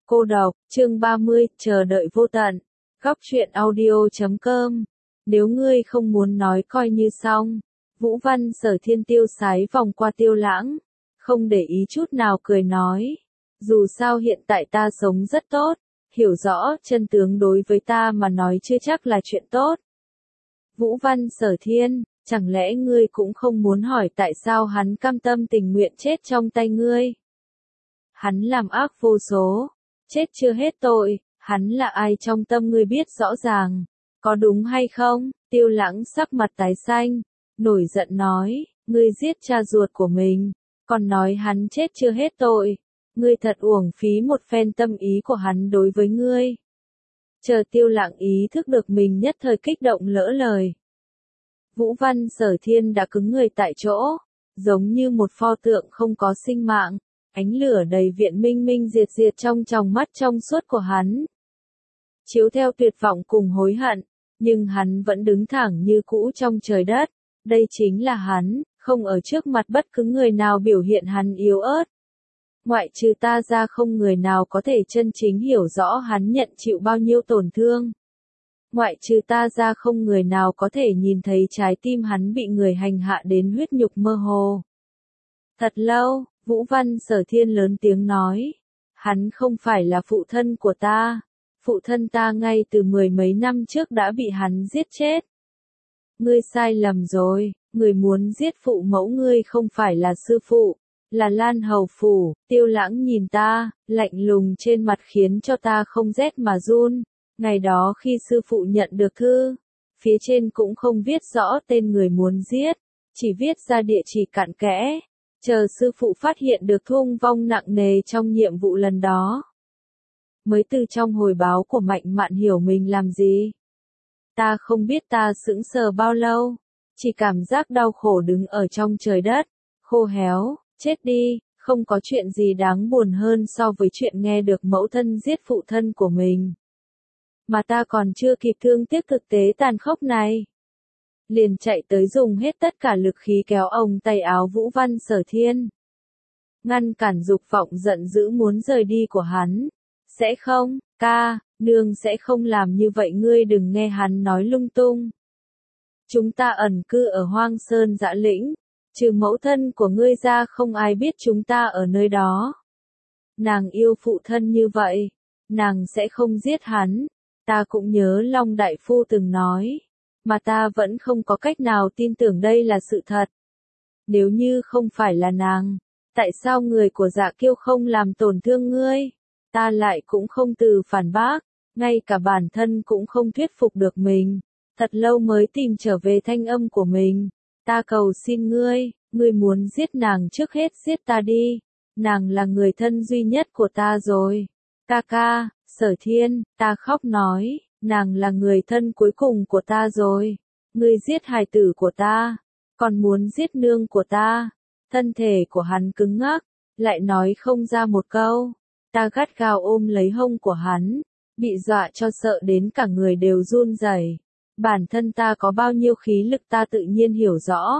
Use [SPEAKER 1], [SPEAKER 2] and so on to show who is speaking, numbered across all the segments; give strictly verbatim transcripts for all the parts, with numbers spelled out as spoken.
[SPEAKER 1] Cô đọc, chương ba mươi, chờ đợi vô tận. Góc truyện audio chấm com. Nếu ngươi không muốn nói coi như xong. Vũ Văn Sở Thiên tiêu sái vòng qua Tiêu Lãng, không để ý chút nào cười nói. Dù sao hiện tại ta sống rất tốt, hiểu rõ chân tướng đối với ta mà nói chưa chắc là chuyện tốt. Vũ Văn Sở Thiên, chẳng lẽ ngươi cũng không muốn hỏi tại sao hắn cam tâm tình nguyện chết trong tay ngươi? Hắn làm ác vô số, chết chưa hết tội, hắn là ai trong tâm ngươi biết rõ ràng, có đúng hay không? Tiêu Lãng sắc mặt tái xanh, nổi giận nói, ngươi giết cha ruột của mình, còn nói hắn chết chưa hết tội, ngươi thật uổng phí một phen tâm ý của hắn đối với ngươi. Chờ Tiêu Lãng ý thức được mình nhất thời kích động lỡ lời. Vũ Văn Sở Thiên đã cứng người tại chỗ, giống như một pho tượng không có sinh mạng, ánh lửa đầy viện minh minh diệt diệt trong tròng mắt trong suốt của hắn. Chiếu theo tuyệt vọng cùng hối hận, nhưng hắn vẫn đứng thẳng như cũ trong trời đất, đây chính là hắn, không ở trước mặt bất cứ người nào biểu hiện hắn yếu ớt. Ngoại trừ ta ra không người nào có thể chân chính hiểu rõ hắn nhận chịu bao nhiêu tổn thương. Ngoại trừ ta ra không người nào có thể nhìn thấy trái tim hắn bị người hành hạ đến huyết nhục mơ hồ. Thật lâu, Vũ Văn Sở Thiên lớn tiếng nói, hắn không phải là phụ thân của ta, phụ thân ta ngay từ mười mấy năm trước đã bị hắn giết chết. Ngươi sai lầm rồi, người muốn giết phụ mẫu ngươi không phải là sư phụ, là Lan Hầu Phủ. Tiêu Lãng nhìn ta, lạnh lùng trên mặt khiến cho ta không rét mà run. Ngày đó khi sư phụ nhận được thư, phía trên cũng không viết rõ tên người muốn giết, chỉ viết ra địa chỉ cặn kẽ, chờ sư phụ phát hiện được thương vong nặng nề trong nhiệm vụ lần đó. Mới từ trong hồi báo của Mạnh Mạn hiểu mình làm gì. Ta không biết ta sững sờ bao lâu, chỉ cảm giác đau khổ đứng ở trong trời đất, khô héo, chết đi, không có chuyện gì đáng buồn hơn so với chuyện nghe được mẫu thân giết phụ thân của mình. Mà ta còn chưa kịp thương tiếc thực tế tàn khốc này. Liền chạy tới dùng hết tất cả lực khí kéo ông tay áo Vũ Văn Sở Thiên. Ngăn cản dục vọng giận dữ muốn rời đi của hắn. Sẽ không, ca, nương sẽ không làm như vậy, ngươi đừng nghe hắn nói lung tung. Chúng ta ẩn cư ở hoang sơn dã lĩnh, trừ mẫu thân của ngươi ra không ai biết chúng ta ở nơi đó. Nàng yêu phụ thân như vậy, nàng sẽ không giết hắn. Ta cũng nhớ Long Đại Phu từng nói, mà ta vẫn không có cách nào tin tưởng đây là sự thật. Nếu như không phải là nàng, tại sao người của Dạ Kiêu không làm tổn thương ngươi? Ta lại cũng không từ phản bác, ngay cả bản thân cũng không thuyết phục được mình. Thật lâu mới tìm trở về thanh âm của mình. Ta cầu xin ngươi, ngươi muốn giết nàng trước hết giết ta đi. Nàng là người thân duy nhất của ta rồi. Ca ca, Sở Thiên, ta khóc nói, nàng là người thân cuối cùng của ta rồi. Ngươi giết hài tử của ta, còn muốn giết nương của ta. Thân thể của hắn cứng ngắc, lại nói không ra một câu. Ta gắt gao ôm lấy hông của hắn, bị dọa cho sợ đến cả người đều run rẩy. Bản thân ta có bao nhiêu khí lực ta tự nhiên hiểu rõ.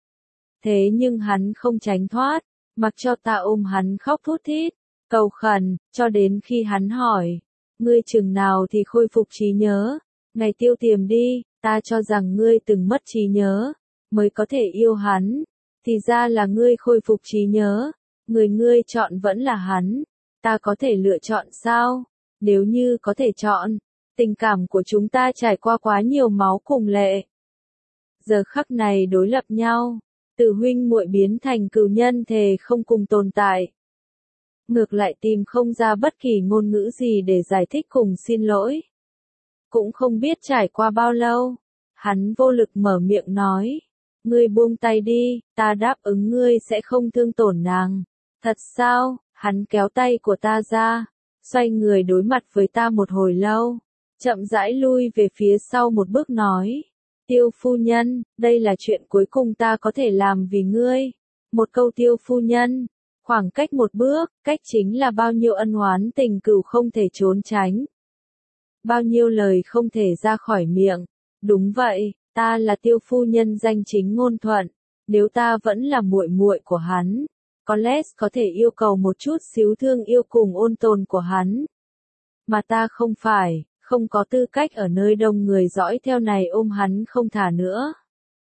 [SPEAKER 1] Thế nhưng hắn không tránh thoát, mặc cho ta ôm hắn khóc thút thít, cầu khẩn, cho đến khi hắn hỏi, ngươi chừng nào thì khôi phục trí nhớ, ngày tiêu tiềm đi, ta cho rằng ngươi từng mất trí nhớ, mới có thể yêu hắn, thì ra là ngươi khôi phục trí nhớ, người ngươi chọn vẫn là hắn, ta có thể lựa chọn sao? Nếu như có thể chọn, tình cảm của chúng ta trải qua quá nhiều máu cùng lệ. Giờ khắc này đối lập nhau, từ huynh muội biến thành cừu nhân thề không cùng tồn tại. Ngược lại tìm không ra bất kỳ ngôn ngữ gì để giải thích cùng xin lỗi. Cũng không biết trải qua bao lâu, hắn vô lực mở miệng nói, ngươi buông tay đi, ta đáp ứng ngươi sẽ không thương tổn nàng. Thật sao? Hắn kéo tay của ta ra, xoay người đối mặt với ta một hồi lâu, chậm rãi lui về phía sau một bước nói, Tiêu phu nhân, đây là chuyện cuối cùng ta có thể làm vì ngươi. Một câu Tiêu phu nhân, khoảng cách một bước, cách chính là bao nhiêu ân oán tình cừu không thể trốn tránh. Bao nhiêu lời không thể ra khỏi miệng. Đúng vậy, ta là Tiêu phu nhân danh chính ngôn thuận, nếu ta vẫn là muội muội của hắn, Colette có thể yêu cầu một chút xíu thương yêu cùng ôn tồn của hắn. Mà ta không phải, không có tư cách ở nơi đông người dõi theo này ôm hắn không thả nữa.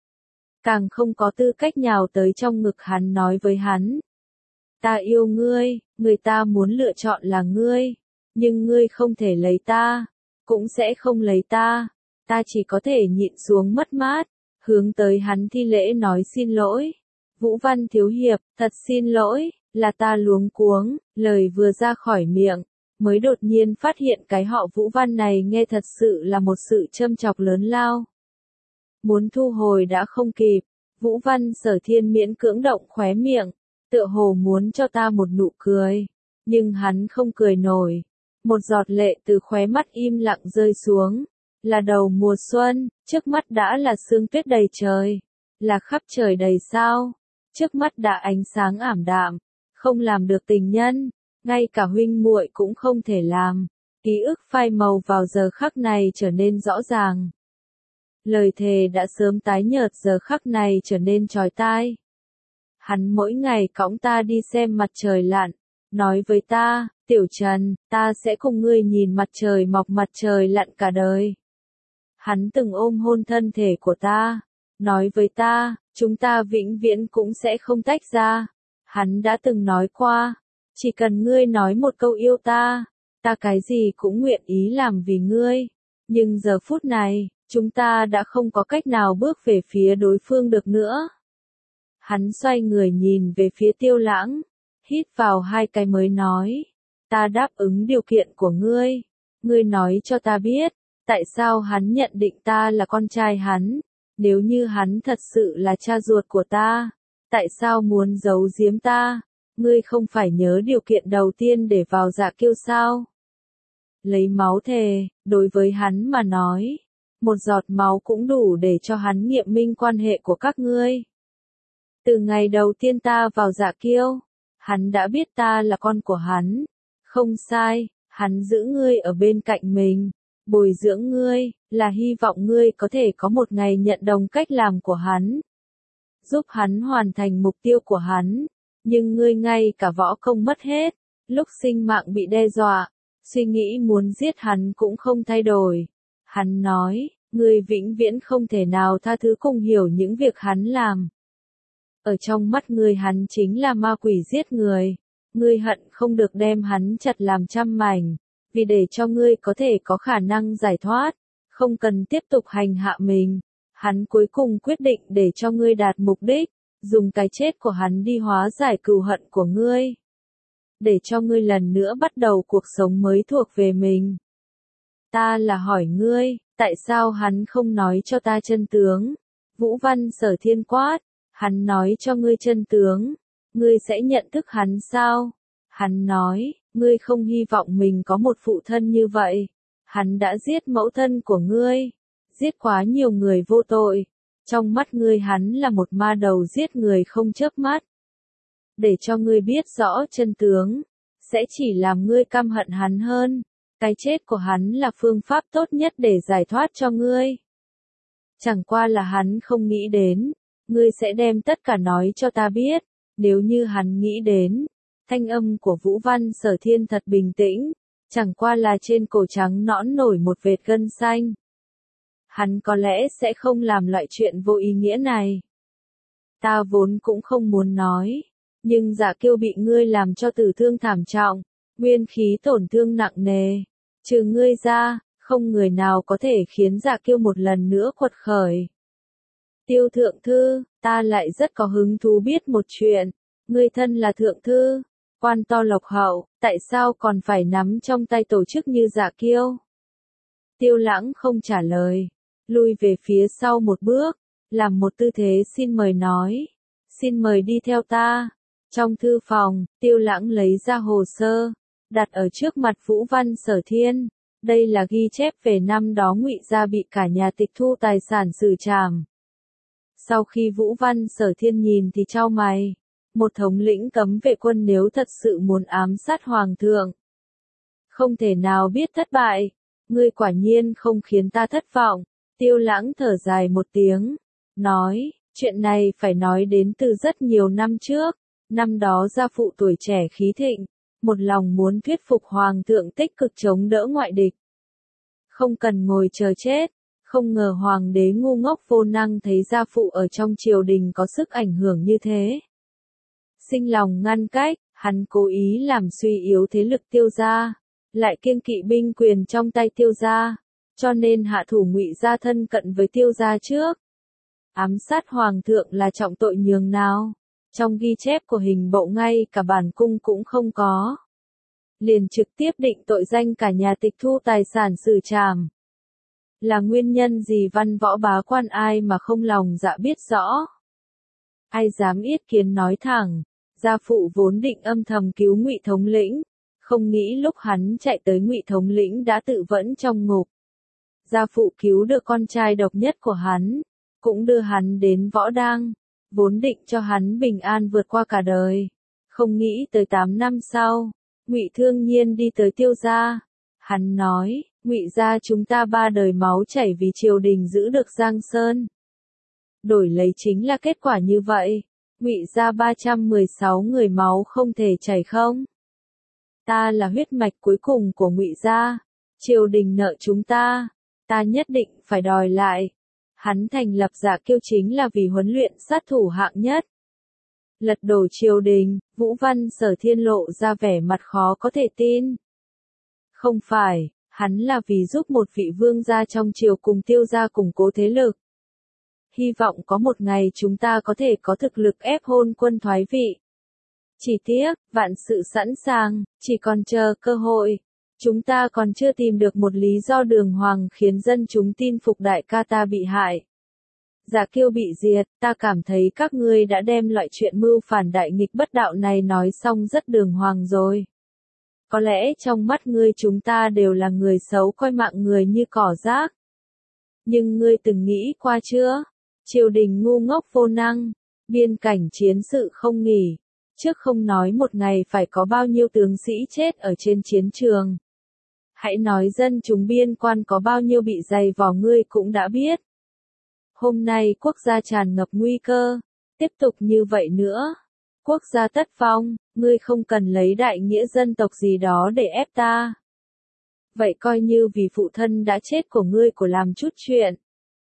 [SPEAKER 1] Càng không có tư cách nhào tới trong ngực hắn nói với hắn. Ta yêu ngươi, người ta muốn lựa chọn là ngươi, nhưng ngươi không thể lấy ta, cũng sẽ không lấy ta, ta chỉ có thể nhịn xuống mất mát, hướng tới hắn thi lễ nói xin lỗi. Vũ Văn thiếu hiệp, thật xin lỗi, là ta luống cuống, lời vừa ra khỏi miệng, mới đột nhiên phát hiện cái họ Vũ Văn này nghe thật sự là một sự châm chọc lớn lao. Muốn thu hồi đã không kịp, Vũ Văn Sở Thiên miễn cưỡng động khóe miệng, tựa hồ muốn cho ta một nụ cười, nhưng hắn không cười nổi. Một giọt lệ từ khóe mắt im lặng rơi xuống, là đầu mùa xuân, trước mắt đã là sương tuyết đầy trời, là khắp trời đầy sao, trước mắt đã ánh sáng ảm đạm, không làm được tình nhân, ngay cả huynh muội cũng không thể làm. Ký ức phai màu vào giờ khắc này trở nên rõ ràng. Lời thề đã sớm tái nhợt giờ khắc này trở nên chói tai. Hắn mỗi ngày cõng ta đi xem mặt trời lặn, nói với ta, Tiểu Trần, ta sẽ cùng ngươi nhìn mặt trời mọc mặt trời lặn cả đời. Hắn từng ôm hôn thân thể của ta, nói với ta, chúng ta vĩnh viễn cũng sẽ không tách ra. Hắn đã từng nói qua, chỉ cần ngươi nói một câu yêu ta, ta cái gì cũng nguyện ý làm vì ngươi. Nhưng giờ phút này, chúng ta đã không có cách nào bước về phía đối phương được nữa. Hắn xoay người nhìn về phía Tiêu Lãng, hít vào hai cái mới nói, ta đáp ứng điều kiện của ngươi, ngươi nói cho ta biết, tại sao hắn nhận định ta là con trai hắn, nếu như hắn thật sự là cha ruột của ta, tại sao muốn giấu giếm ta, ngươi không phải nhớ điều kiện đầu tiên để vào Dạ Kiêu sao? Lấy máu thề, đối với hắn mà nói, một giọt máu cũng đủ để cho hắn nghiệm minh quan hệ của các ngươi. Từ ngày đầu tiên ta vào Dạ Kiêu, hắn đã biết ta là con của hắn. Không sai, hắn giữ ngươi ở bên cạnh mình, bồi dưỡng ngươi, là hy vọng ngươi có thể có một ngày nhận đồng cách làm của hắn. Giúp hắn hoàn thành mục tiêu của hắn, nhưng ngươi ngay cả võ công mất hết, lúc sinh mạng bị đe dọa, suy nghĩ muốn giết hắn cũng không thay đổi. Hắn nói, ngươi vĩnh viễn không thể nào tha thứ cùng hiểu những việc hắn làm. Ở trong mắt ngươi hắn chính là ma quỷ giết người, ngươi hận không được đem hắn chặt làm trăm mảnh, vì để cho ngươi có thể có khả năng giải thoát, không cần tiếp tục hành hạ mình. Hắn cuối cùng quyết định để cho ngươi đạt mục đích, dùng cái chết của hắn đi hóa giải cừu hận của ngươi. Để cho ngươi lần nữa bắt đầu cuộc sống mới thuộc về mình. Ta là hỏi ngươi, tại sao hắn không nói cho ta chân tướng? Vũ Văn Sở Thiên quát, hắn nói cho ngươi chân tướng, ngươi sẽ nhận thức hắn sao? Hắn nói, ngươi không hy vọng mình có một phụ thân như vậy. Hắn đã giết mẫu thân của ngươi, giết quá nhiều người vô tội. Trong mắt ngươi hắn là một ma đầu giết người không chớp mắt. Để cho ngươi biết rõ chân tướng, sẽ chỉ làm ngươi căm hận hắn hơn. Cái chết của hắn là phương pháp tốt nhất để giải thoát cho ngươi. Chẳng qua là hắn không nghĩ đến, ngươi sẽ đem tất cả nói cho ta biết. Nếu như hắn nghĩ đến, thanh âm của Vũ Văn Sở Thiên thật bình tĩnh, chẳng qua là trên cổ trắng nõn nổi một vệt gân xanh. Hắn có lẽ sẽ không làm loại chuyện vô ý nghĩa này. Ta vốn cũng không muốn nói, nhưng Dạ Kiêu bị ngươi làm cho tử thương thảm trọng, nguyên khí tổn thương nặng nề. Trừ ngươi ra, không người nào có thể khiến Dạ Kiêu một lần nữa quật khởi. Tiêu thượng thư, ta lại rất có hứng thú biết một chuyện. Ngươi thân là thượng thư, quan to lộc hậu, tại sao còn phải nắm trong tay tổ chức như Dạ Kiêu? Tiêu Lãng không trả lời, lui về phía sau một bước, làm một tư thế xin mời nói. Xin mời đi theo ta. Trong thư phòng, Tiêu Lãng lấy ra hồ sơ, đặt ở trước mặt Vũ Văn Sở Thiên. Đây là ghi chép về năm đó Ngụy gia bị cả nhà tịch thu tài sản xử trảm. Sau khi Vũ Văn Sở Thiên nhìn thì chau mày. Một thống lĩnh cấm vệ quân nếu thật sự muốn ám sát hoàng thượng, không thể nào biết thất bại. Ngươi quả nhiên không khiến ta thất vọng. Tiêu Lãng thở dài một tiếng, nói, chuyện này phải nói đến từ rất nhiều năm trước. Năm đó gia phụ tuổi trẻ khí thịnh, một lòng muốn thuyết phục hoàng thượng tích cực chống đỡ ngoại địch. Không cần ngồi chờ chết, không ngờ hoàng đế ngu ngốc vô năng thấy gia phụ ở trong triều đình có sức ảnh hưởng như thế. Sinh lòng ngăn cách, hắn cố ý làm suy yếu thế lực Tiêu gia, lại kiêng kỵ binh quyền trong tay Tiêu gia, cho nên hạ thủ Ngụy gia thân cận với Tiêu gia trước. Ám sát hoàng thượng là trọng tội nhường nào? Trong ghi chép của hình bộ ngay cả bản cung cũng không có. Liền trực tiếp định tội danh cả nhà tịch thu tài sản xử trảm. Là nguyên nhân gì văn võ bá quan ai mà không lòng dạ biết rõ? Ai dám yết kiến nói thẳng, gia phụ vốn định âm thầm cứu Ngụy thống lĩnh, không nghĩ lúc hắn chạy tới Ngụy thống lĩnh đã tự vẫn trong ngục. Gia phụ cứu được con trai độc nhất của hắn, cũng đưa hắn đến võ đang, vốn định cho hắn bình an vượt qua cả đời. Không nghĩ tới tám năm sau, Ngụy Thương Nhiên đi tới Tiêu gia. Hắn nói, Ngụy gia chúng ta ba đời máu chảy vì triều đình giữ được Giang Sơn. Đổi lấy chính là kết quả như vậy. Ngụy gia ba trăm mười sáu người máu không thể chảy không? Ta là huyết mạch cuối cùng của Ngụy gia, triều đình nợ chúng ta, ta nhất định phải đòi lại. Hắn thành lập Dạ Kiêu chính là vì huấn luyện sát thủ hạng nhất. Lật đổ triều đình, Vũ Văn Sở Thiên lộ ra vẻ mặt khó có thể tin. Không phải, hắn là vì giúp một vị vương gia trong triều cùng Tiêu gia củng cố thế lực. Hy vọng có một ngày chúng ta có thể có thực lực ép Hôn Quân thoái vị. Chỉ tiếc, vạn sự sẵn sàng, chỉ còn chờ cơ hội. Chúng ta còn chưa tìm được một lý do đường hoàng khiến dân chúng tin phục đại ca ta bị hại. Dạ Kiêu bị diệt, ta cảm thấy các ngươi đã đem loại chuyện mưu phản đại nghịch bất đạo này nói xong rất đường hoàng rồi. Có lẽ trong mắt ngươi chúng ta đều là người xấu coi mạng người như cỏ rác. Nhưng ngươi từng nghĩ qua chưa? Triều đình ngu ngốc vô năng, biên cảnh chiến sự không nghỉ, trước không nói một ngày phải có bao nhiêu tướng sĩ chết ở trên chiến trường. Hãy nói dân chúng biên quan có bao nhiêu bị dày vò ngươi cũng đã biết. Hôm nay quốc gia tràn ngập nguy cơ, tiếp tục như vậy nữa, quốc gia tất vong, ngươi không cần lấy đại nghĩa dân tộc gì đó để ép ta. Vậy coi như vì phụ thân đã chết của ngươi của làm chút chuyện.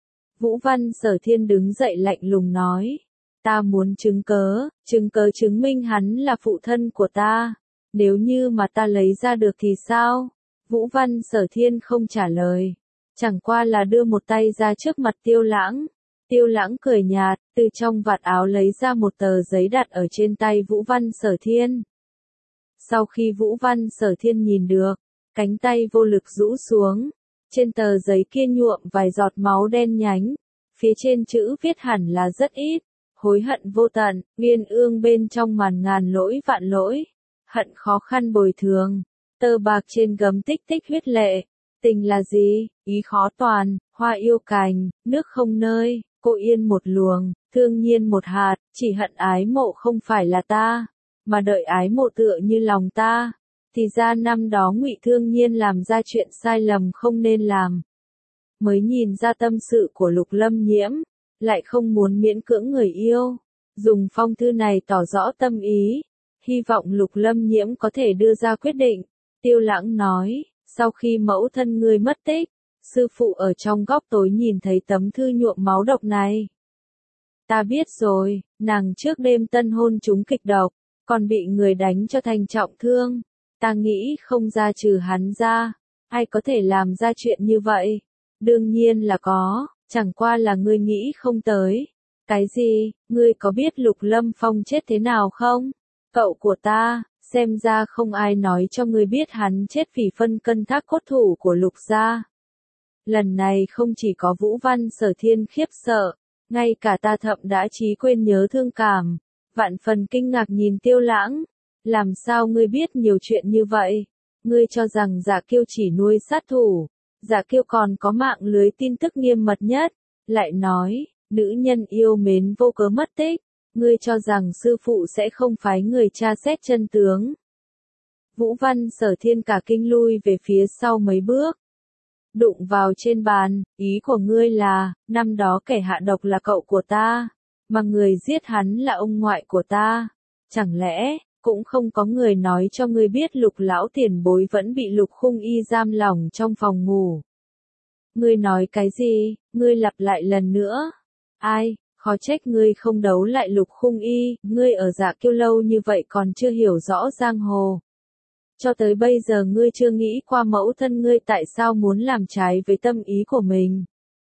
[SPEAKER 1] Vũ Văn Sở Thiên đứng dậy lạnh lùng nói, ta muốn chứng cớ, chứng cớ chứng minh hắn là phụ thân của ta, nếu như mà ta lấy ra được thì sao? Vũ Văn Sở Thiên không trả lời, chẳng qua là đưa một tay ra trước mặt Tiêu Lãng. Tiêu Lãng cười nhạt, từ trong vạt áo lấy ra một tờ giấy đặt ở trên tay Vũ Văn Sở Thiên. Sau khi Vũ Văn Sở Thiên nhìn được, cánh tay vô lực rũ xuống, trên tờ giấy kia nhuộm vài giọt máu đen nhánh, phía trên chữ viết hẳn là rất ít, hối hận vô tận, uyên ương bên trong màn ngàn lỗi vạn lỗi, hận khó khăn bồi thường, tơ bạc trên gấm tích tích huyết lệ, tình là gì, ý khó toàn, hoa yêu cành, nước không nơi, cô yên một luồng, thương nhiên một hạt, chỉ hận ái mộ không phải là ta, mà đợi ái mộ tựa như lòng ta. Thì ra năm đó Ngụy Thương Nhiên làm ra chuyện sai lầm không nên làm. Mới nhìn ra tâm sự của Lục Lâm Nhiễm, lại không muốn miễn cưỡng người yêu. Dùng phong thư này tỏ rõ tâm ý, hy vọng Lục Lâm Nhiễm có thể đưa ra quyết định. Tiêu Lãng nói, sau khi mẫu thân ngươi mất tích, sư phụ ở trong góc tối nhìn thấy tấm thư nhuộm máu độc này. Ta biết rồi, nàng trước đêm tân hôn trúng kịch độc, còn bị người đánh cho thành trọng thương. Ta nghĩ không ra trừ hắn ra, ai có thể làm ra chuyện như vậy? Đương nhiên là có, chẳng qua là ngươi nghĩ không tới. Cái gì, ngươi có biết Lục Lâm Phong chết thế nào không? Cậu của ta, xem ra không ai nói cho ngươi biết hắn chết vì phân cân thác cốt thủ của Lục gia. Lần này không chỉ có Vũ Văn Sở Thiên khiếp sợ, ngay cả ta thậm đã trí quên nhớ thương cảm, vạn phần kinh ngạc nhìn Tiêu Lãng. Làm sao ngươi biết nhiều chuyện như vậy? Ngươi cho rằng Dạ Kiêu chỉ nuôi sát thủ, Dạ Kiêu còn có mạng lưới tin tức nghiêm mật nhất, lại nói, nữ nhân yêu mến vô cớ mất tích, ngươi cho rằng sư phụ sẽ không phái người tra xét chân tướng. Vũ Văn Sở Thiên cả kinh lui về phía sau mấy bước, đụng vào trên bàn, ý của ngươi là, năm đó kẻ hạ độc là cậu của ta, mà người giết hắn là ông ngoại của ta. Chẳng lẽ, cũng không có người nói cho ngươi biết Lục lão tiền bối vẫn bị Lục Khung Y giam lỏng trong phòng ngủ. Ngươi nói cái gì, ngươi lặp lại lần nữa. Ai, khó trách ngươi không đấu lại Lục Khung Y, ngươi ở Dạ Kiêu lâu như vậy còn chưa hiểu rõ giang hồ. Cho tới bây giờ ngươi chưa nghĩ qua mẫu thân ngươi tại sao muốn làm trái với tâm ý của mình.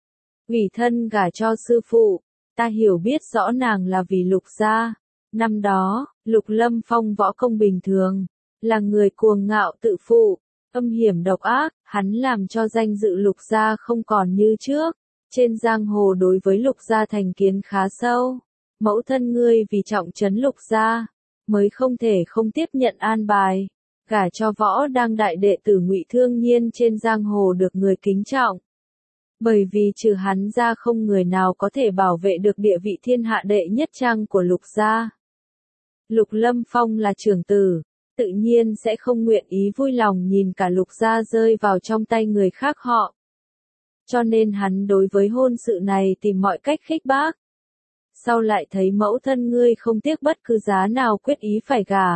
[SPEAKER 1] Ủy thân gả cho sư phụ, ta hiểu biết rõ nàng là vì Lục gia. Năm đó, Lục Lâm Phong võ công bình thường, là người cuồng ngạo tự phụ, âm hiểm độc ác, hắn làm cho danh dự Lục gia không còn như trước. Trên giang hồ đối với Lục gia thành kiến khá sâu. Mẫu thân ngươi vì trọng trấn Lục gia, mới không thể không tiếp nhận an bài, gả cho võ đang đại đệ tử Ngụy Thương Nhiên trên giang hồ được người kính trọng. Bởi vì trừ hắn ra không người nào có thể bảo vệ được địa vị thiên hạ đệ nhất trang của Lục gia. Lục Lâm Phong là trưởng tử, tự nhiên sẽ không nguyện ý vui lòng nhìn cả Lục gia rơi vào trong tay người khác họ. Cho nên hắn đối với hôn sự này tìm mọi cách khích bác. Sau lại thấy mẫu thân ngươi không tiếc bất cứ giá nào quyết ý phải gả,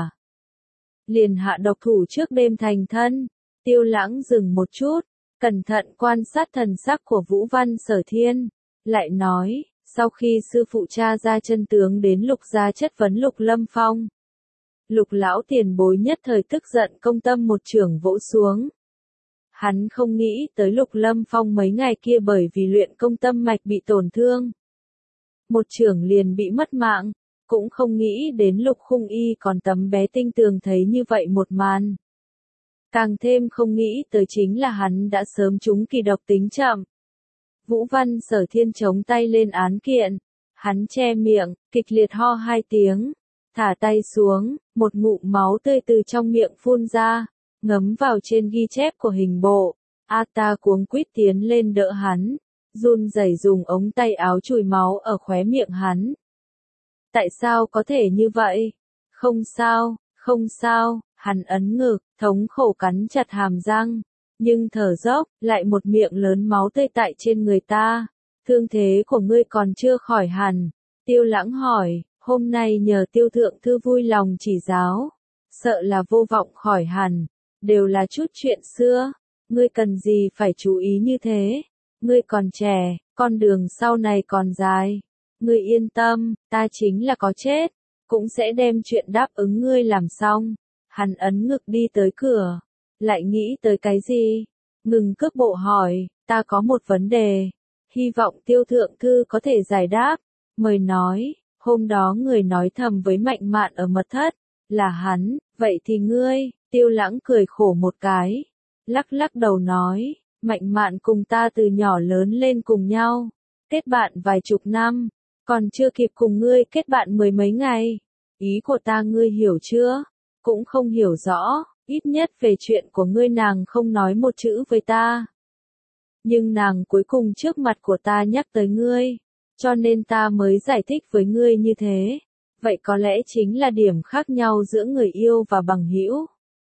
[SPEAKER 1] liền hạ độc thủ trước đêm thành thân. Tiêu Lãng dừng một chút, cẩn thận quan sát thần sắc của Vũ Văn Sở Thiên, lại nói, sau khi sư phụ tra ra chân tướng đến Lục gia chất vấn Lục Lâm Phong. Lục lão tiền bối nhất thời tức giận công tâm một chưởng vỗ xuống. Hắn không nghĩ tới Lục Lâm Phong mấy ngày kia bởi vì luyện công tâm mạch bị tổn thương. Một chưởng liền bị mất mạng, cũng không nghĩ đến Lục Khung Y còn tấm bé tinh tường thấy như vậy một màn. Càng thêm không nghĩ tới chính là hắn đã sớm trúng kỳ độc tính chậm. Vũ Văn Sở Thiên chống tay lên án kiện, hắn che miệng, kịch liệt ho hai tiếng, thả tay xuống, một ngụm máu tươi từ trong miệng phun ra, ngấm vào trên ghi chép của hình bộ. A ta cuống quýt tiến lên đỡ hắn, run rẩy dùng ống tay áo chùi máu ở khóe miệng hắn. Tại sao có thể như vậy? Không sao, không sao, hắn ấn ngực, thống khổ cắn chặt hàm răng, nhưng thở dốc, lại một miệng lớn máu tươi tại trên người ta. Thương thế của ngươi còn chưa khỏi hẳn. Tiêu Lãng hỏi, hôm nay nhờ Tiêu thượng thư vui lòng chỉ giáo, sợ là vô vọng khỏi hẳn, đều là chút chuyện xưa, ngươi cần gì phải chú ý như thế, ngươi còn trẻ, con đường sau này còn dài, ngươi yên tâm, ta chính là có chết, cũng sẽ đem chuyện đáp ứng ngươi làm xong. Hắn ấn ngực đi tới cửa, lại nghĩ tới cái gì, ngừng cước bộ hỏi, ta có một vấn đề, hy vọng Tiêu thượng thư có thể giải đáp. Mời nói, hôm đó người nói thầm với Mạnh Mạn ở mật thất, là hắn, vậy thì ngươi. Tiêu Lãng cười khổ một cái, lắc lắc đầu nói, Mạnh Mạn cùng ta từ nhỏ lớn lên cùng nhau, kết bạn vài chục năm, còn chưa kịp cùng ngươi kết bạn mười mấy ngày. Ý của ta ngươi hiểu chưa? Cũng không hiểu rõ, ít nhất về chuyện của ngươi nàng không nói một chữ với ta. Nhưng nàng cuối cùng trước mặt của ta nhắc tới ngươi, cho nên ta mới giải thích với ngươi như thế. Vậy có lẽ chính là điểm khác nhau giữa người yêu và bằng hữu.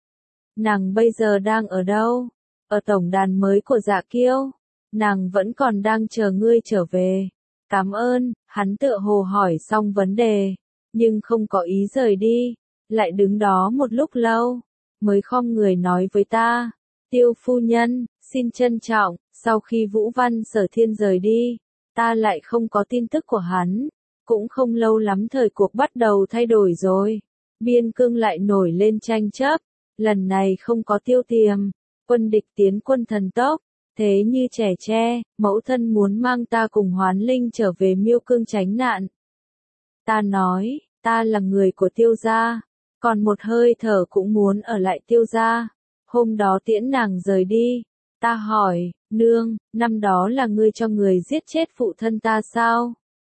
[SPEAKER 1] Nàng bây giờ đang ở đâu? Ở tổng đàn mới của Dạ Kiêu. Nàng vẫn còn đang chờ ngươi trở về. Cảm ơn, hắn tựa hồ hỏi xong vấn đề, nhưng không có ý rời đi, lại đứng đó một lúc lâu, mới khom người nói với ta, Tiêu phu nhân, xin trân trọng. Sau khi Vũ Văn Sở Thiên rời đi, ta lại không có tin tức của hắn, cũng không lâu lắm thời cuộc bắt đầu thay đổi rồi, biên cương lại nổi lên tranh chấp, lần này không có Tiêu Tiềm, quân địch tiến quân thần tốc, thế như trẻ tre, mẫu thân muốn mang ta cùng Hoán Linh trở về Miêu Cương tránh nạn. Ta nói, ta là người của Tiêu gia, còn một hơi thở cũng muốn ở lại Tiêu gia. Hôm đó tiễn nàng rời đi, ta hỏi, nương, năm đó là ngươi cho người giết chết phụ thân ta sao?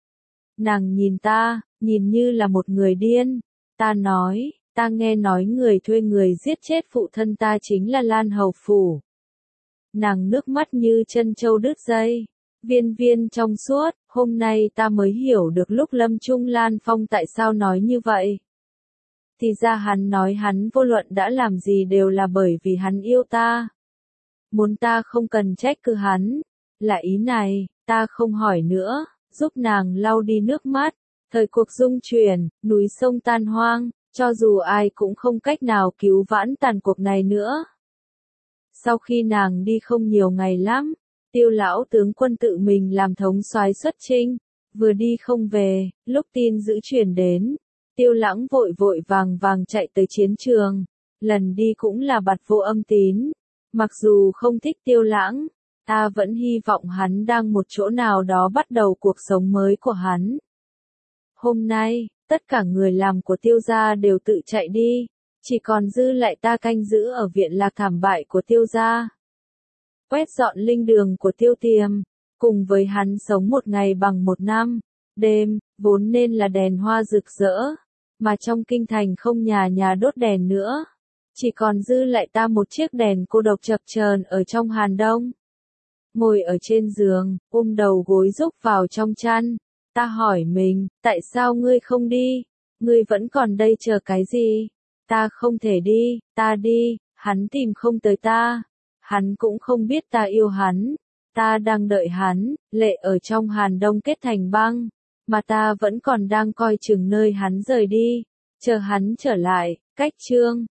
[SPEAKER 1] Nàng nhìn ta, nhìn như là một người điên. Ta nói, ta nghe nói người thuê người giết chết phụ thân ta chính là Lan Hầu Phủ. Nàng nước mắt như chân trâu đứt dây, viên viên trong suốt. Hôm nay ta mới hiểu được lúc lâm chung Lan Phong tại sao nói như vậy. Thì ra hắn nói hắn vô luận đã làm gì đều là bởi vì hắn yêu ta. Muốn ta không cần trách cứ hắn, là ý này. Ta không hỏi nữa, giúp nàng lau đi nước mắt, Thời cuộc dung chuyển, núi sông tan hoang, cho dù ai cũng không cách nào cứu vãn tàn cuộc này nữa. Sau khi nàng đi không nhiều ngày lắm, Tiêu lão tướng quân tự mình làm thống soái xuất chinh, vừa đi không về, lúc tin dữ truyền đến, Tiêu Lãng vội vội vàng vàng chạy tới chiến trường, lần đi cũng là bặt vô âm tín. Mặc dù không thích Tiêu Lãng, ta vẫn hy vọng hắn đang một chỗ nào đó bắt đầu cuộc sống mới của hắn. Hôm nay, tất cả người làm của Tiêu gia đều tự chạy đi, chỉ còn dư lại ta canh giữ ở viện lạc thảm bại của Tiêu gia. Quét dọn linh đường của Tiêu Tiềm, cùng với hắn sống một ngày bằng một năm, đêm, vốn nên là đèn hoa rực rỡ, mà trong kinh thành không nhà nhà đốt đèn nữa. Chỉ còn dư lại ta một chiếc đèn cô độc chập chờn ở trong hàn đông. Ngồi ở trên giường, ôm đầu gối rúc vào trong chăn, ta hỏi mình, tại sao ngươi không đi? Ngươi vẫn còn đây chờ cái gì? Ta không thể đi, ta đi, hắn tìm không tới ta. Hắn cũng không biết ta yêu hắn. Ta đang đợi hắn, lệ ở trong hàn đông kết thành băng. Mà ta vẫn còn đang coi chừng nơi hắn rời đi. Chờ hắn trở lại, cách chương.